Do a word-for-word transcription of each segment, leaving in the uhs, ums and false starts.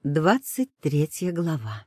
Двадцать третья глава.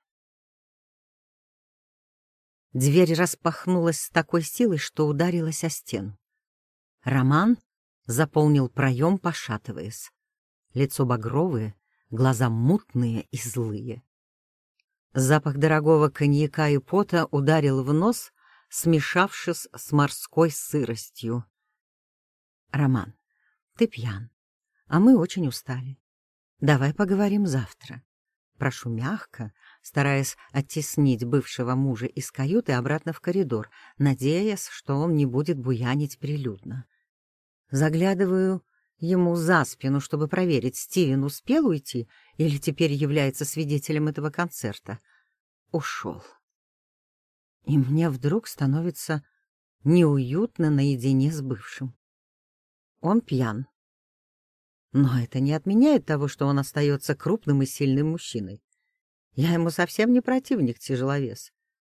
Дверь распахнулась с такой силой, что ударилась о стену. Роман заполнил проем, пошатываясь. Лицо багровое, глаза мутные и злые. Запах дорогого коньяка и пота ударил в нос, смешавшись с морской сыростью. «Роман, ты пьян, а мы очень устали. Давай поговорим завтра». Прошу мягко, стараясь оттеснить бывшего мужа из каюты обратно в коридор, надеясь, что он не будет буянить прилюдно. Заглядываю ему за спину, чтобы проверить, Стивен успел уйти или теперь является свидетелем этого концерта. Ушел. И мне вдруг становится неуютно наедине с бывшим. Он пьян. Но это не отменяет того, что он остается крупным и сильным мужчиной. Я ему совсем не противник-тяжеловес.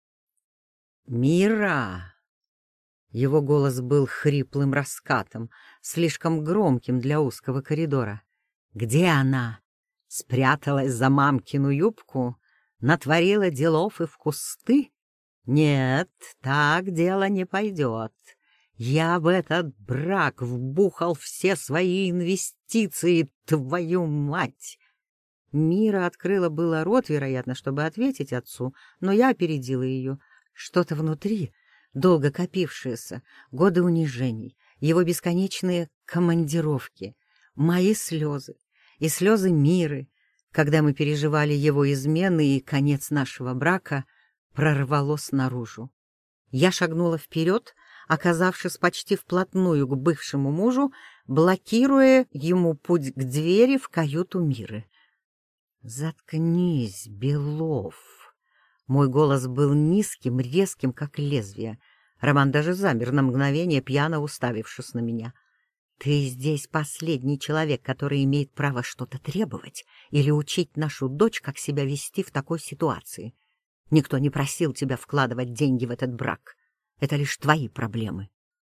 «Мира!» Его голос был хриплым раскатом, слишком громким для узкого коридора. «Где она? Спряталась за мамкину юбку? Натворила делов и в кусты? Нет, так дело не пойдет. Я в этот брак вбухал все свои инвестиции, твою мать!» Мира открыла было рот, вероятно, чтобы ответить отцу, но я опередила ее. Что-то внутри, долго копившееся, годы унижений, его бесконечные командировки, мои слезы и слезы Миры, когда мы переживали его измены и конец нашего брака, прорвалось наружу. Я шагнула вперед, оказавшись почти вплотную к бывшему мужу, блокируя ему путь к двери в каюту Миры. «Заткнись, Белов!» Мой голос был низким, резким, как лезвие. Роман даже замер на мгновение, пьяно уставившись на меня. «Ты здесь последний человек, который имеет право что-то требовать или учить нашу дочь, как себя вести в такой ситуации. Никто не просил тебя вкладывать деньги в этот брак. Это лишь твои проблемы».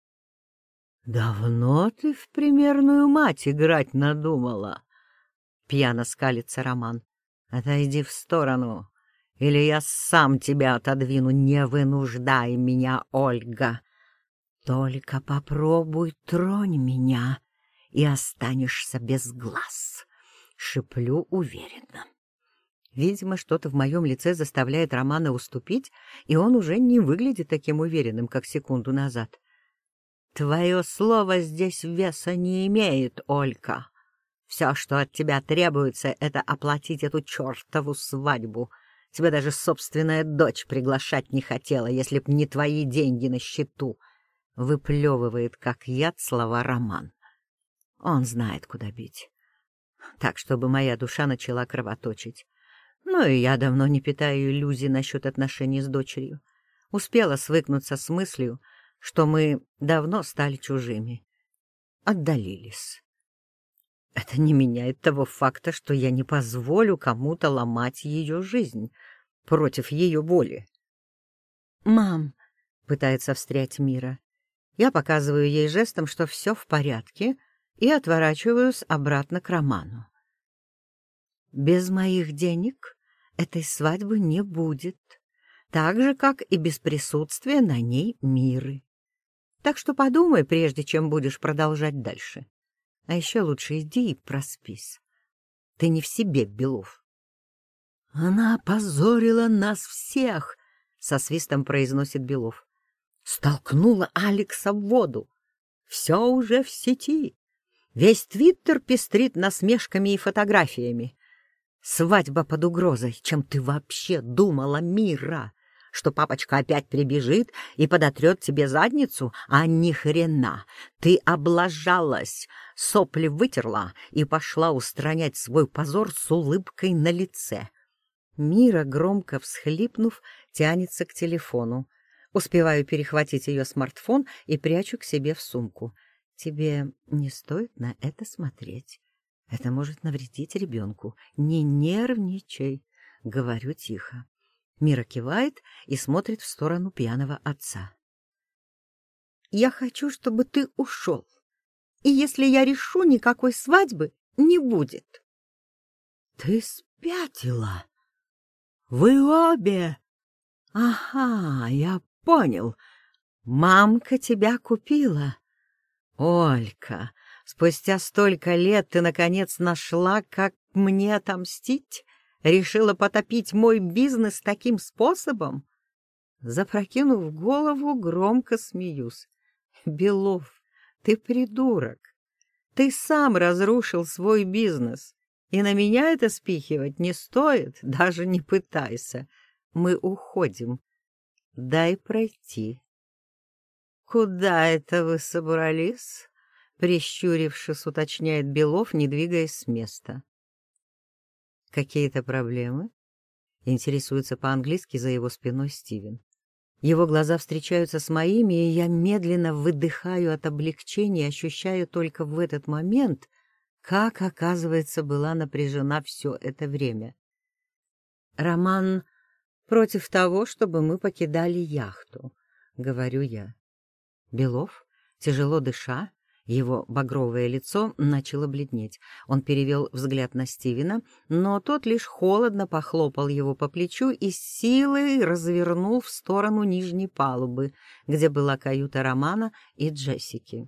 «Давно ты в примерную мать играть надумала?» Пьяно скалится Роман. «Отойди в сторону, или я сам тебя отодвину. Не вынуждай меня, Ольга. Только попробуй тронь меня, и останешься без глаз», — шеплю уверенно. Видимо, что-то в моем лице заставляет Романа уступить, и он уже не выглядит таким уверенным, как секунду назад. «Твое слово здесь веса не имеет, Ольга. Все, что от тебя требуется, это оплатить эту чертову свадьбу. Тебя даже собственная дочь приглашать не хотела, если б не твои деньги на счету», — выплевывает, как яд, слова Роман. Он знает, куда бить. Так, чтобы моя душа начала кровоточить. Ну и я давно не питаю иллюзий насчет отношений с дочерью. Успела свыкнуться с мыслью, что мы давно стали чужими. Отдалились. Это не меняет того факта, что я не позволю кому-то ломать ее жизнь против ее воли. «Мам», — пытается встрять Мира, я показываю ей жестом, что все в порядке, и отворачиваюсь обратно к Роману. «Без моих денег этой свадьбы не будет, так же, как и без присутствия на ней Миры. Так что подумай, прежде чем будешь продолжать дальше. А еще лучше иди и проспись. Ты не в себе, Белов». «Она опозорила нас всех», — со свистом произносит Белов. «Столкнула Алекса в воду. Все уже в сети. Весь Твиттер пестрит насмешками и фотографиями. Свадьба под угрозой. Чем ты вообще думала, Мира? Что папочка опять прибежит и подотрет тебе задницу? А ни хрена! Ты облажалась, сопли вытерла и пошла устранять свой позор с улыбкой на лице». Мира, громко всхлипнув, тянется к телефону. Успеваю перехватить ее смартфон и прячу к себе в сумку. «Тебе не стоит на это смотреть. Это может навредить ребенку. Не нервничай», — говорю тихо. Мира кивает и смотрит в сторону пьяного отца. «Я хочу, чтобы ты ушел. И если я решу, никакой свадьбы не будет». «Ты спятила? Вы обе? Ага, я понял. Мамка тебя купила. Олька, спустя столько лет ты, наконец, нашла, как мне отомстить? Решила потопить мой бизнес таким способом? Запрокинув голову, громко смеюсь. Белов, ты придурок. Ты сам разрушил свой бизнес. И на меня это спихивать не стоит, даже не пытайся. Мы уходим. Дай пройти. Куда это вы собрались? Прищурившись, уточняет Белов, не двигаясь с места. Какие-то проблемы? Интересуется по-английски за его спиной Стивен. Его глаза встречаются с моими, и я медленно выдыхаю от облегчения, ощущаю только в этот момент, как, оказывается, была напряжена все это время. Роман против того, чтобы мы покидали яхту, говорю я. Белов, тяжело дыша, его багровое лицо начало бледнеть. Он перевел взгляд на Стивена, но тот лишь холодно похлопал его по плечу и с силой развернул в сторону нижней палубы, где была каюта Романа и Джессики.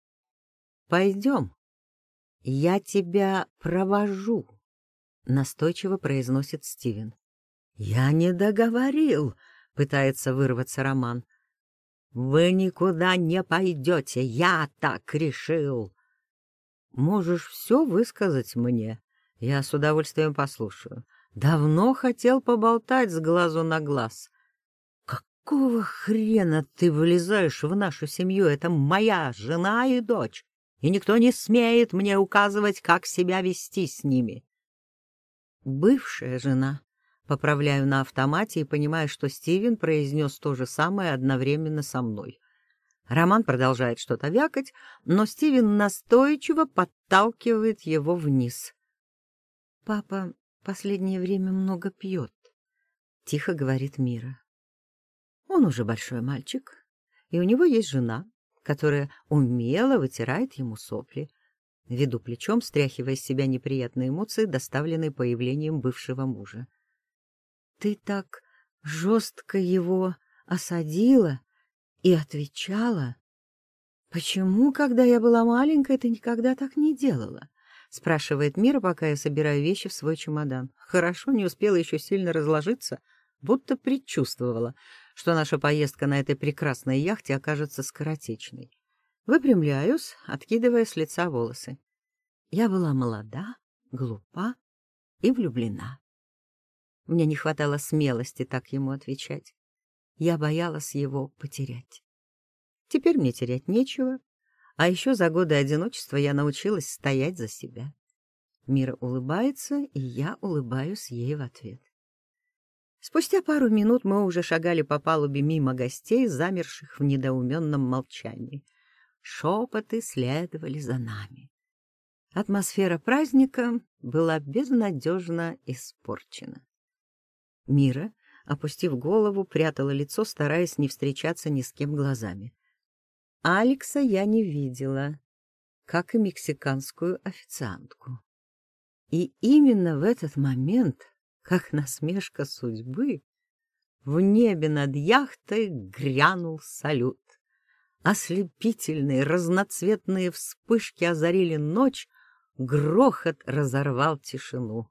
«Пойдем, я тебя провожу», — настойчиво произносит Стивен. «Я не договорил», — пытается вырваться Роман. «Вы никуда не пойдете, я так решил». «Можешь все высказать мне, я с удовольствием послушаю. Давно хотел поболтать с глазу на глаз». «Какого хрена ты вылезаешь в нашу семью? Это моя жена и дочь, и никто не смеет мне указывать, как себя вести с ними». «Бывшая жена». Поправляю на автомате и понимаю, что Стивен произнес то же самое одновременно со мной. Роман продолжает что-то вякать, но Стивен настойчиво подталкивает его вниз. «Папа последнее время много пьет», — тихо говорит Мира. «Он уже большой мальчик, и у него есть жена, которая умело вытирает ему сопли». Веду плечом, стряхивая с себя неприятные эмоции, доставленные появлением бывшего мужа. «Ты так жестко его осадила и отвечала. Почему, когда я была маленькой, ты никогда так не делала?» — спрашивает Мира, пока я собираю вещи в свой чемодан. Хорошо, не успела еще сильно разложиться, будто предчувствовала, что наша поездка на этой прекрасной яхте окажется скоротечной. Выпрямляюсь, откидывая с лица волосы. Я была молода, глупа и влюблена. Мне не хватало смелости так ему отвечать. Я боялась его потерять. Теперь мне терять нечего, а еще за годы одиночества я научилась стоять за себя. Мира улыбается, и я улыбаюсь ей в ответ. Спустя пару минут мы уже шагали по палубе мимо гостей, замерших в недоуменном молчании. Шепоты следовали за нами. Атмосфера праздника была безнадежно испорчена. Мира, опустив голову, прятала лицо, стараясь не встречаться ни с кем глазами. Алекса я не видела, как и мексиканскую официантку. И именно в этот момент, как насмешка судьбы, в небе над яхтой грянул салют. Ослепительные разноцветные вспышки озарили ночь, грохот разорвал тишину.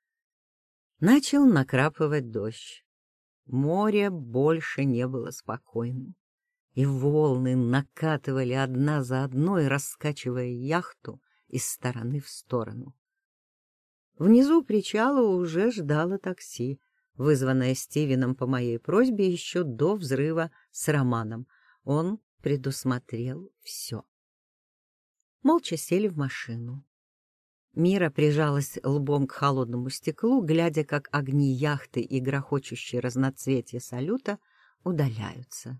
Начал накрапывать дождь. Море больше не было спокойным, и волны накатывали одна за одной, раскачивая яхту из стороны в сторону. Внизу причала уже ждало такси, вызванное Стивеном по моей просьбе еще до взрыва с Романом. Он предусмотрел все. Молча сели в машину. Мира прижалась лбом к холодному стеклу, глядя, как огни яхты и грохочущие разноцветия салюта удаляются.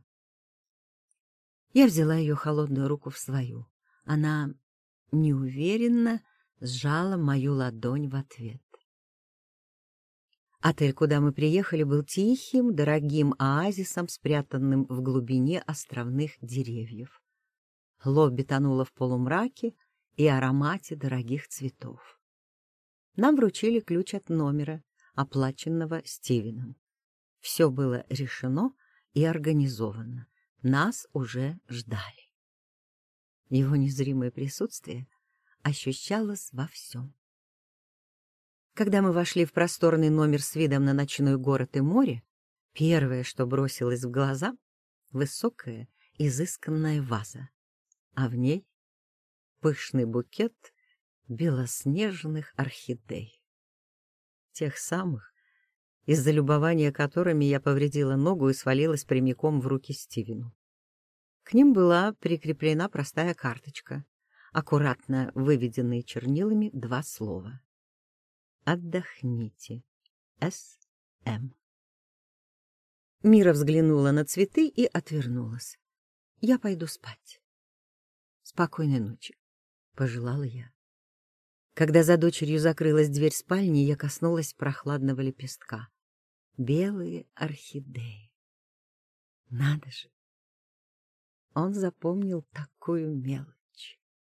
Я взяла ее холодную руку в свою. Она неуверенно сжала мою ладонь в ответ. Отель, куда мы приехали, был тихим, дорогим оазисом, спрятанным в глубине островных деревьев. Лобби тонуло в полумраке и аромате дорогих цветов. Нам вручили ключ от номера, оплаченного Стивеном. Все было решено и организовано. Нас уже ждали. Его незримое присутствие ощущалось во всем. Когда мы вошли в просторный номер с видом на ночной город и море, первое, что бросилось в глаза — высокая, изысканная ваза, а в ней пышный букет белоснежных орхидей. Тех самых, из-за любования которыми я повредила ногу и свалилась прямиком в руки Стивену. К ним была прикреплена простая карточка, аккуратно выведенные чернилами два слова. «Отдохните. С М». Мира взглянула на цветы и отвернулась. «Я пойду спать». «Спокойной ночи», — пожелала я. Когда за дочерью закрылась дверь спальни, я коснулась прохладного лепестка. Белые орхидеи. Надо же! Он запомнил такую мелочь.